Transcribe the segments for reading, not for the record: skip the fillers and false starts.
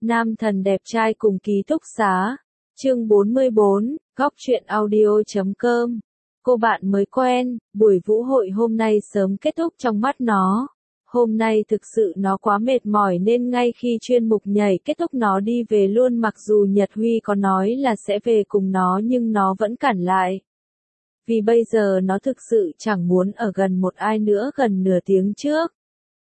Nam thần đẹp trai cùng ký túc xá. Chương 44, góc truyện audio.com. Cô bạn mới quen, buổi vũ hội hôm nay sớm kết thúc trong mắt nó. Hôm nay thực sự nó quá mệt mỏi nên ngay khi chuyên mục nhảy kết thúc nó đi về luôn, mặc dù Nhật Huy có nói là sẽ về cùng nó nhưng nó vẫn cản lại. Vì bây giờ nó thực sự chẳng muốn ở gần một ai nữa gần nửa tiếng trước.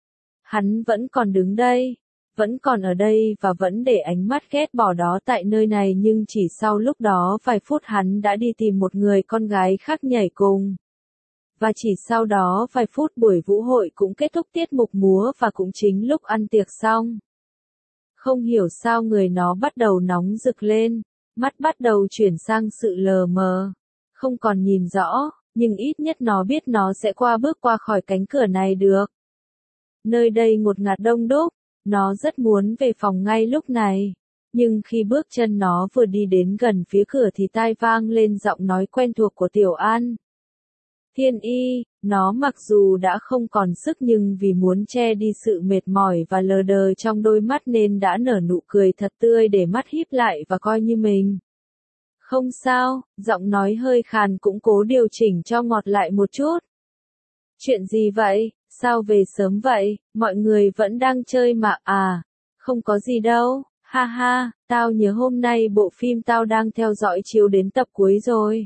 Hắn vẫn còn đứng đây, vẫn còn ở đây và vẫn để ánh mắt ghét bỏ đó tại nơi này, nhưng chỉ sau lúc đó vài phút hắn đã đi tìm một người con gái khác nhảy cùng. Và chỉ sau đó vài phút buổi vũ hội cũng kết thúc tiết mục múa và cũng chính lúc ăn tiệc xong. Không hiểu sao người nó bắt đầu nóng rực lên, mắt bắt đầu chuyển sang sự lờ mờ. Không còn nhìn rõ, nhưng ít nhất nó biết nó sẽ bước qua khỏi cánh cửa này được. Nơi đây ngột ngạt đông đúc, nó rất muốn về phòng ngay lúc này. Nhưng khi bước chân nó vừa đi đến gần phía cửa thì tai vang lên giọng nói quen thuộc của Tiểu An. Thiên Y, nó mặc dù đã không còn sức nhưng vì muốn che đi sự mệt mỏi và lờ đờ trong đôi mắt nên đã nở nụ cười thật tươi để mắt híp lại và coi như mình. Không sao, giọng nói hơi khàn cũng cố điều chỉnh cho ngọt lại một chút. Chuyện gì vậy, sao về sớm vậy, mọi người vẫn đang chơi mà à, không có gì đâu, ha ha, tao nhớ hôm nay bộ phim tao đang theo dõi chiếu đến tập cuối rồi.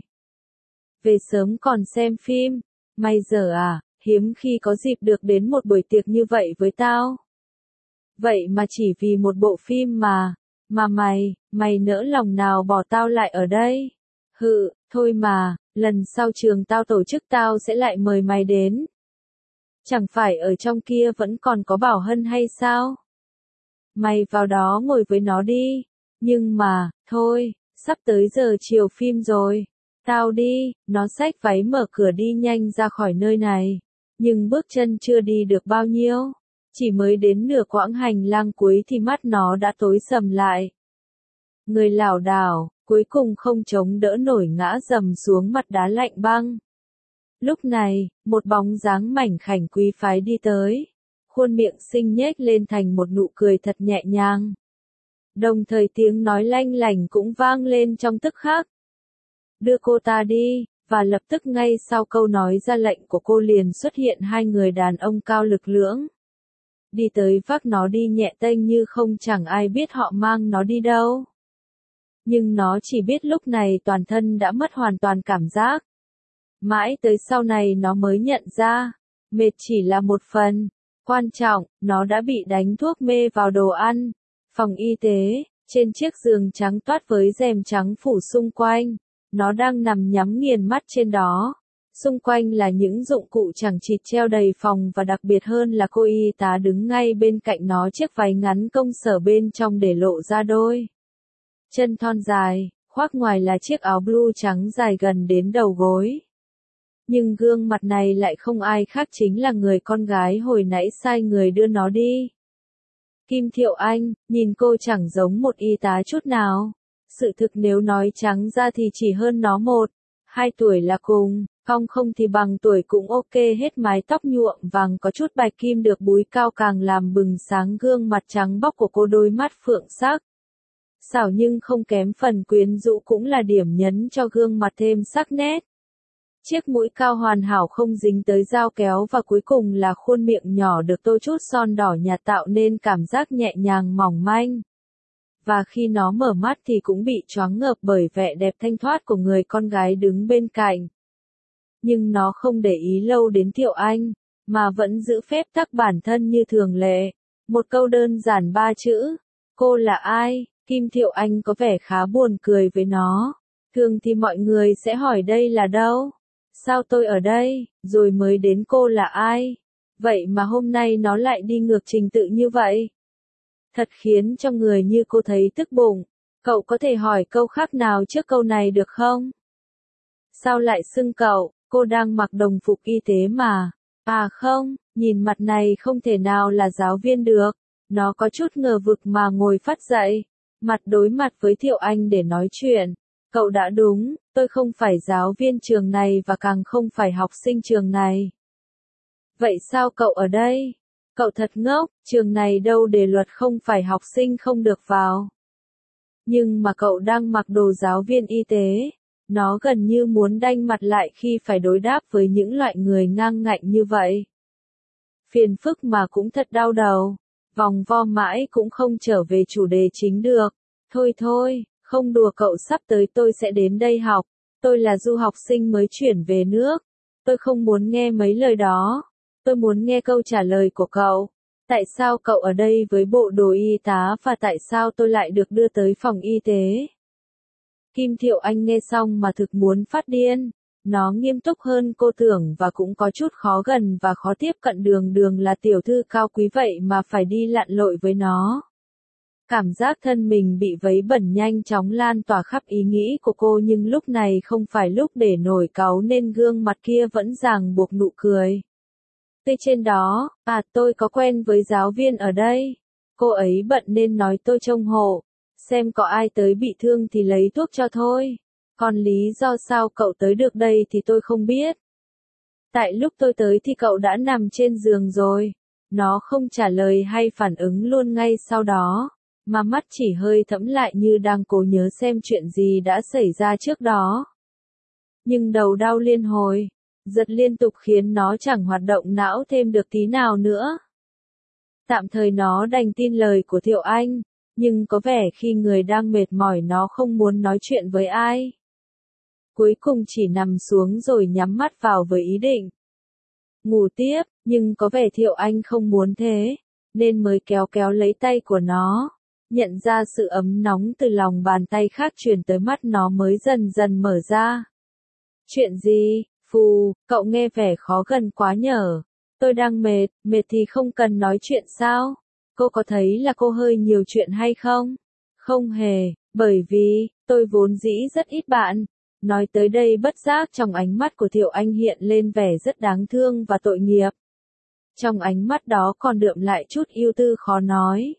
Về sớm còn xem phim, mày giờ à, hiếm khi có dịp được đến một buổi tiệc như vậy với tao. Vậy mà chỉ vì một bộ phim mà mày nỡ lòng nào bỏ tao lại ở đây? Hự, thôi mà, lần sau trường tao tổ chức tao sẽ lại mời mày đến. Chẳng phải ở trong kia vẫn còn có Bảo Hân hay sao? Mày vào đó ngồi với nó đi. Nhưng mà, thôi, sắp tới giờ chiều phim rồi. Tao đi, nó xách váy mở cửa đi nhanh ra khỏi nơi này. Nhưng bước chân chưa đi được bao nhiêu. Chỉ mới đến nửa quãng hành lang cuối thì mắt nó đã tối sầm lại. Người lảo đảo, cuối cùng không chống đỡ nổi ngã dầm xuống mặt đá lạnh băng. Lúc này, một bóng dáng mảnh khảnh quý phái đi tới. Khuôn miệng xinh nhếch lên thành một nụ cười thật nhẹ nhàng. Đồng thời tiếng nói lanh lảnh cũng vang lên trong tức khắc. Đưa cô ta đi, và lập tức ngay sau câu nói ra lệnh của cô liền xuất hiện hai người đàn ông cao lực lưỡng. Đi tới vác nó đi nhẹ tênh như không chẳng ai biết họ mang nó đi đâu. Nhưng nó chỉ biết lúc này toàn thân đã mất hoàn toàn cảm giác. Mãi tới sau này nó mới nhận ra, mệt chỉ là một phần. Quan trọng, nó đã bị đánh thuốc mê vào đồ ăn. Phòng y tế, trên chiếc giường trắng toát với rèm trắng phủ xung quanh. Nó đang nằm nhắm nghiền mắt trên đó. Xung quanh là những dụng cụ chẳng chịt treo đầy phòng và đặc biệt hơn là cô y tá đứng ngay bên cạnh nó, chiếc váy ngắn công sở bên trong để lộ ra đôi chân thon dài, khoác ngoài là chiếc áo blue trắng dài gần đến đầu gối. Nhưng gương mặt này lại không ai khác chính là người con gái hồi nãy sai người đưa nó đi. Kim Thiệu Anh, nhìn cô chẳng giống một y tá chút nào. Sự thực nếu nói trắng ra thì chỉ hơn nó 1-2 tuổi là cùng, không thì bằng tuổi cũng ok hết. Mái tóc nhuộm vàng có chút bạch kim được búi cao càng làm bừng sáng gương mặt trắng bóc của cô, đôi mắt phượng sắc. Xảo nhưng không kém phần quyến rũ cũng là điểm nhấn cho gương mặt thêm sắc nét. Chiếc mũi cao hoàn hảo không dính tới dao kéo và cuối cùng là khuôn miệng nhỏ được tô chút son đỏ nhạt tạo nên cảm giác nhẹ nhàng mỏng manh. Và khi nó mở mắt thì cũng bị choáng ngợp bởi vẻ đẹp thanh thoát của người con gái đứng bên cạnh. Nhưng nó không để ý lâu đến Thiệu Anh, mà vẫn giữ phép tắc bản thân như thường lệ. Một câu đơn giản 3 chữ. Cô là ai? Kim Thiệu Anh có vẻ khá buồn cười với nó. Thường thì mọi người sẽ hỏi đây là đâu? Sao tôi ở đây, rồi mới đến cô là ai? Vậy mà hôm nay nó lại đi ngược trình tự như vậy. Thật khiến cho người như cô thấy tức bụng. Cậu có thể hỏi câu khác nào trước câu này được không? Sao lại xưng cậu, cô đang mặc đồng phục y tế mà. À không, nhìn mặt này không thể nào là giáo viên được. Nó có chút ngờ vực mà ngồi phắt dậy. Mặt đối mặt với Thiệu Anh để nói chuyện. Cậu đã đúng, tôi không phải giáo viên trường này và càng không phải học sinh trường này. Vậy sao cậu ở đây? Cậu thật ngốc, trường này đâu để luật không phải học sinh không được vào. Nhưng mà cậu đang mặc đồ giáo viên y tế. Nó gần như muốn đanh mặt lại khi phải đối đáp với những loại người ngang ngạnh như vậy. Phiền phức mà cũng thật đau đầu. Vòng vo mãi cũng không trở về chủ đề chính được. Thôi thôi, không đùa cậu, sắp tới tôi sẽ đến đây học. Tôi là du học sinh mới chuyển về nước. Tôi không muốn nghe mấy lời đó. Tôi muốn nghe câu trả lời của cậu. Tại sao cậu ở đây với bộ đồ y tá và tại sao tôi lại được đưa tới phòng y tế? Kim Thiệu Anh nghe xong mà thực muốn phát điên. Nó nghiêm túc hơn cô tưởng và cũng có chút khó gần và khó tiếp cận, đường đường là tiểu thư cao quý vậy mà phải đi lặn lội với nó. Cảm giác thân mình bị vấy bẩn nhanh chóng lan tỏa khắp ý nghĩ của cô, nhưng lúc này không phải lúc để nổi cáu nên gương mặt kia vẫn ràng buộc nụ cười. Tươi trên đó, tôi có quen với giáo viên ở đây. Cô ấy bận nên nói tôi trông hộ. Xem có ai tới bị thương thì lấy thuốc cho thôi. Còn lý do sao cậu tới được đây thì tôi không biết. Tại lúc tôi tới thì cậu đã nằm trên giường rồi. Nó không trả lời hay phản ứng luôn ngay sau đó, mà mắt chỉ hơi thẫm lại như đang cố nhớ xem chuyện gì đã xảy ra trước đó. Nhưng đầu đau liên hồi, giật liên tục khiến nó chẳng hoạt động não thêm được tí nào nữa. Tạm thời nó đành tin lời của Thiệu Anh, nhưng có vẻ khi người đang mệt mỏi nó không muốn nói chuyện với ai. Cuối cùng chỉ nằm xuống rồi nhắm mắt vào với ý định ngủ tiếp, nhưng có vẻ Thiệu Anh không muốn thế, nên mới kéo kéo lấy tay của nó. Nhận ra sự ấm nóng từ lòng bàn tay khác truyền tới mắt, nó mới dần dần mở ra. Chuyện gì? Phù, cậu nghe vẻ khó gần quá nhở. Tôi đang mệt, mệt thì không cần nói chuyện sao? Cô có thấy là cô hơi nhiều chuyện hay không? Không hề, bởi vì, tôi vốn dĩ rất ít bạn. Nói tới đây bất giác trong ánh mắt của Thiệu Anh hiện lên vẻ rất đáng thương và tội nghiệp. Trong ánh mắt đó còn đượm lại chút ưu tư khó nói.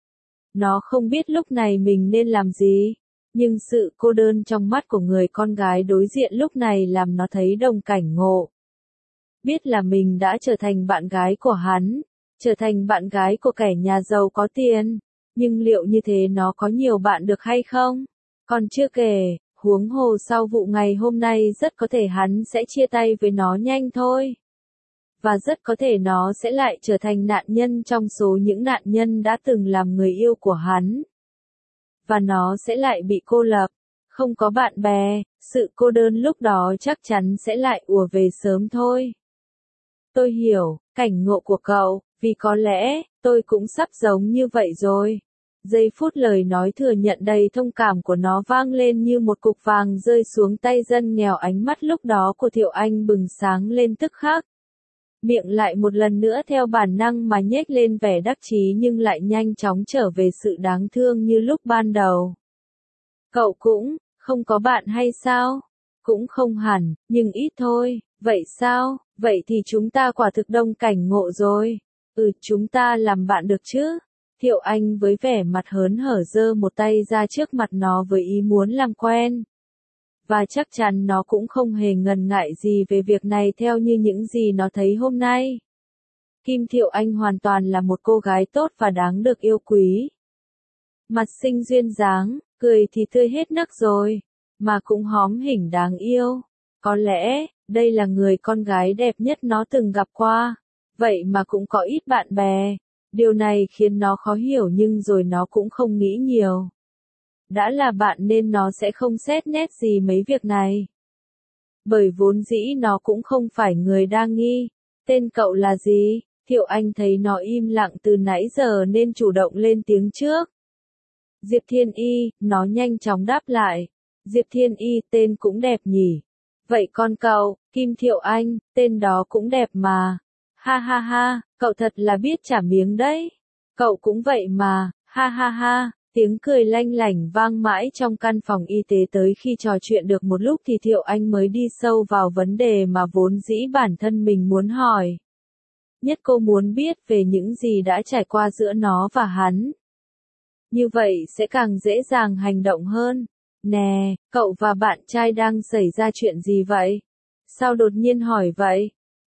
Nó không biết lúc này mình nên làm gì, nhưng sự cô đơn trong mắt của người con gái đối diện lúc này làm nó thấy đồng cảnh ngộ. Biết là mình đã trở thành bạn gái của hắn, trở thành bạn gái của kẻ nhà giàu có tiền, nhưng liệu như thế nó có nhiều bạn được hay không? Còn chưa kể, huống hồ sau vụ ngày hôm nay rất có thể hắn sẽ chia tay với nó nhanh thôi. Và rất có thể nó sẽ lại trở thành nạn nhân trong số những nạn nhân đã từng làm người yêu của hắn. Và nó sẽ lại bị cô lập, không có bạn bè, sự cô đơn lúc đó chắc chắn sẽ lại ùa về sớm thôi. Tôi hiểu, cảnh ngộ của cậu, vì có lẽ, tôi cũng sắp giống như vậy rồi. Giây phút lời nói thừa nhận đầy thông cảm của nó vang lên như một cục vàng rơi xuống tay dân nghèo, ánh mắt lúc đó của Thiệu Anh bừng sáng lên tức khắc. Miệng lại một lần nữa theo bản năng mà nhếch lên vẻ đắc chí nhưng lại nhanh chóng trở về sự đáng thương như lúc ban đầu. Cậu cũng không có bạn hay sao? Cũng không hẳn, nhưng ít thôi. Vậy sao? Vậy thì chúng ta quả thực đồng cảnh ngộ rồi. Chúng ta làm bạn được chứ? Thiệu Anh với vẻ mặt hớn hở giơ một tay ra trước mặt nó với ý muốn làm quen. Và chắc chắn nó cũng không hề ngần ngại gì về việc này theo như những gì nó thấy hôm nay. Kim Thiệu Anh hoàn toàn là một cô gái tốt và đáng được yêu quý. Mặt xinh duyên dáng, cười thì tươi hết nấc rồi, mà cũng hóm hỉnh đáng yêu. Có lẽ, đây là người con gái đẹp nhất nó từng gặp qua. Vậy mà cũng có ít bạn bè. Điều này khiến nó khó hiểu nhưng rồi nó cũng không nghĩ nhiều. Đã là bạn nên nó sẽ không xét nét gì mấy việc này. Bởi vốn dĩ nó cũng không phải người đa nghi. Tên cậu là gì? Thiệu Anh thấy nó im lặng từ nãy giờ nên chủ động lên tiếng trước. Diệp Thiên Y, nó nhanh chóng đáp lại. Diệp Thiên Y, tên cũng đẹp nhỉ. Vậy con cậu, Kim Thiệu Anh, tên đó cũng đẹp mà. Ha ha ha, cậu thật là biết trả miếng đấy. Cậu cũng vậy mà, ha ha ha. Tiếng cười lanh lảnh vang mãi trong căn phòng y tế, tới khi trò chuyện được một lúc thì Thiệu Anh mới đi sâu vào vấn đề mà vốn dĩ bản thân mình muốn hỏi. Nhất cô muốn biết về những gì đã trải qua giữa nó và hắn. Như vậy sẽ càng dễ dàng hành động hơn. Nè, cậu và bạn trai đang xảy ra chuyện gì vậy? Sao đột nhiên hỏi vậy?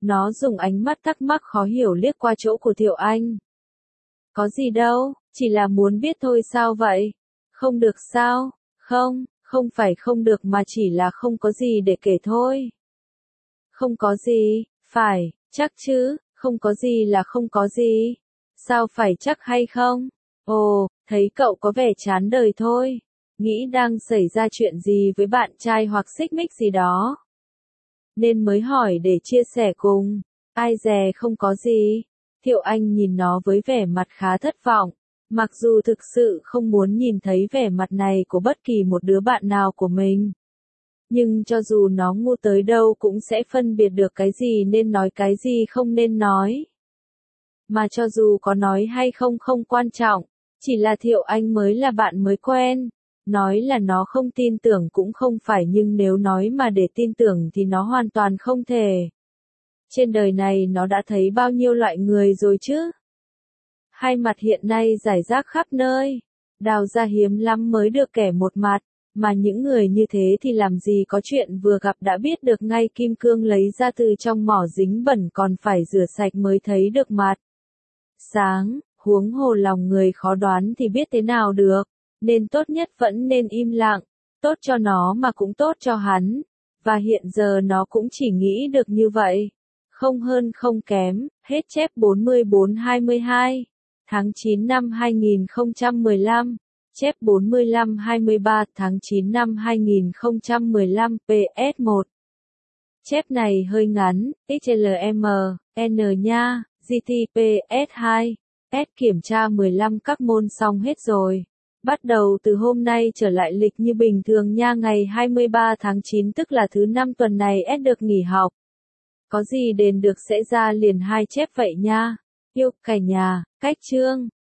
Nó dùng ánh mắt thắc mắc khó hiểu liếc qua chỗ của Thiệu Anh. Có gì đâu, chỉ là muốn biết thôi sao vậy? Không được sao? Không, không phải không được mà chỉ là không có gì để kể thôi. Không có gì, phải, chắc chứ, không có gì là không có gì. Sao phải chắc hay không? Ồ, thấy cậu có vẻ chán đời thôi. Nghĩ đang xảy ra chuyện gì với bạn trai hoặc xích mích gì đó. Nên mới hỏi để chia sẻ cùng. Ai dè không có gì. Thiệu Anh nhìn nó với vẻ mặt khá thất vọng. Mặc dù thực sự không muốn nhìn thấy vẻ mặt này của bất kỳ một đứa bạn nào của mình. Nhưng cho dù nó ngu tới đâu cũng sẽ phân biệt được cái gì nên nói cái gì không nên nói. Mà cho dù có nói hay không không quan trọng, chỉ là Thiệu Anh mới là bạn mới quen. Nói là nó không tin tưởng cũng không phải nhưng nếu nói mà để tin tưởng thì nó hoàn toàn không thể. Trên đời này nó đã thấy bao nhiêu loại người rồi chứ? Hai mặt hiện nay rải rác khắp nơi. Đào ra hiếm lắm mới được kẻ một mặt. Mà những người như thế thì làm gì có chuyện vừa gặp đã biết được ngay kim cương lấy ra từ trong mỏ dính bẩn còn phải rửa sạch mới thấy được mặt. Sáng, huống hồ lòng người khó đoán thì biết thế nào được, nên tốt nhất vẫn nên im lặng, tốt cho nó mà cũng tốt cho hắn, và hiện giờ nó cũng chỉ nghĩ được như vậy, không hơn không kém, hết chép 44-22, tháng 9 năm 2015, chép 45-23 tháng 9 năm 2015 PS1. Chép này hơi ngắn, XLM, N nha. GTPS2, S kiểm tra 15 các môn xong hết rồi. Bắt đầu từ hôm nay trở lại lịch như bình thường nha, ngày 23 tháng 9 tức là thứ 5 tuần này S được nghỉ học. Có gì đền được sẽ ra liền 2 chép vậy nha. Yêu cả nhà, cách chương.